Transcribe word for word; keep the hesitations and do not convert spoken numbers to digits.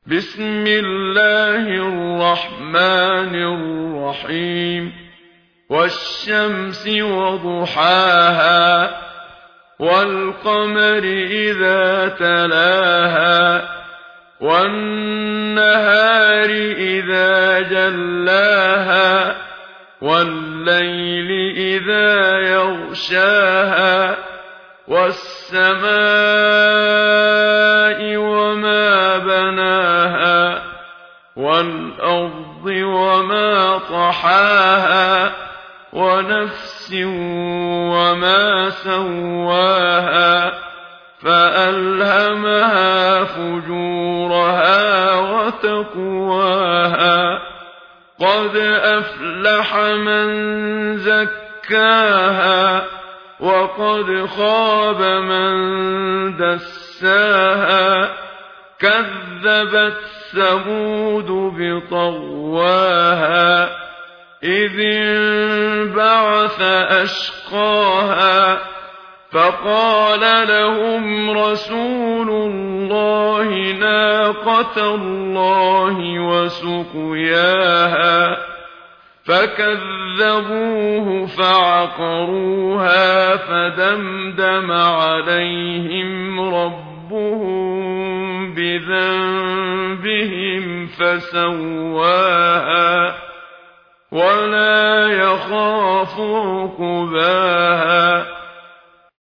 بسم الله الرحمن الرحيم والشمس وضحاها والقمر إذا تلاها والنهار إذا جلاها والليل إذا يغشاها والسماء وما بناها والأرض وما طحاها ونفس وما سواها فألهمها فجورها وتقواها قد أفلح من زكاها وقد خاب من دساها كذبت ثمود بطغواها إذ انبعث أشقاها فقال لهم رسول الله ناقة الله وسقياها فكذبوه فعقروها فدمدم عليهم ربهم بذنبهم فسواها ولا يخاف عقباها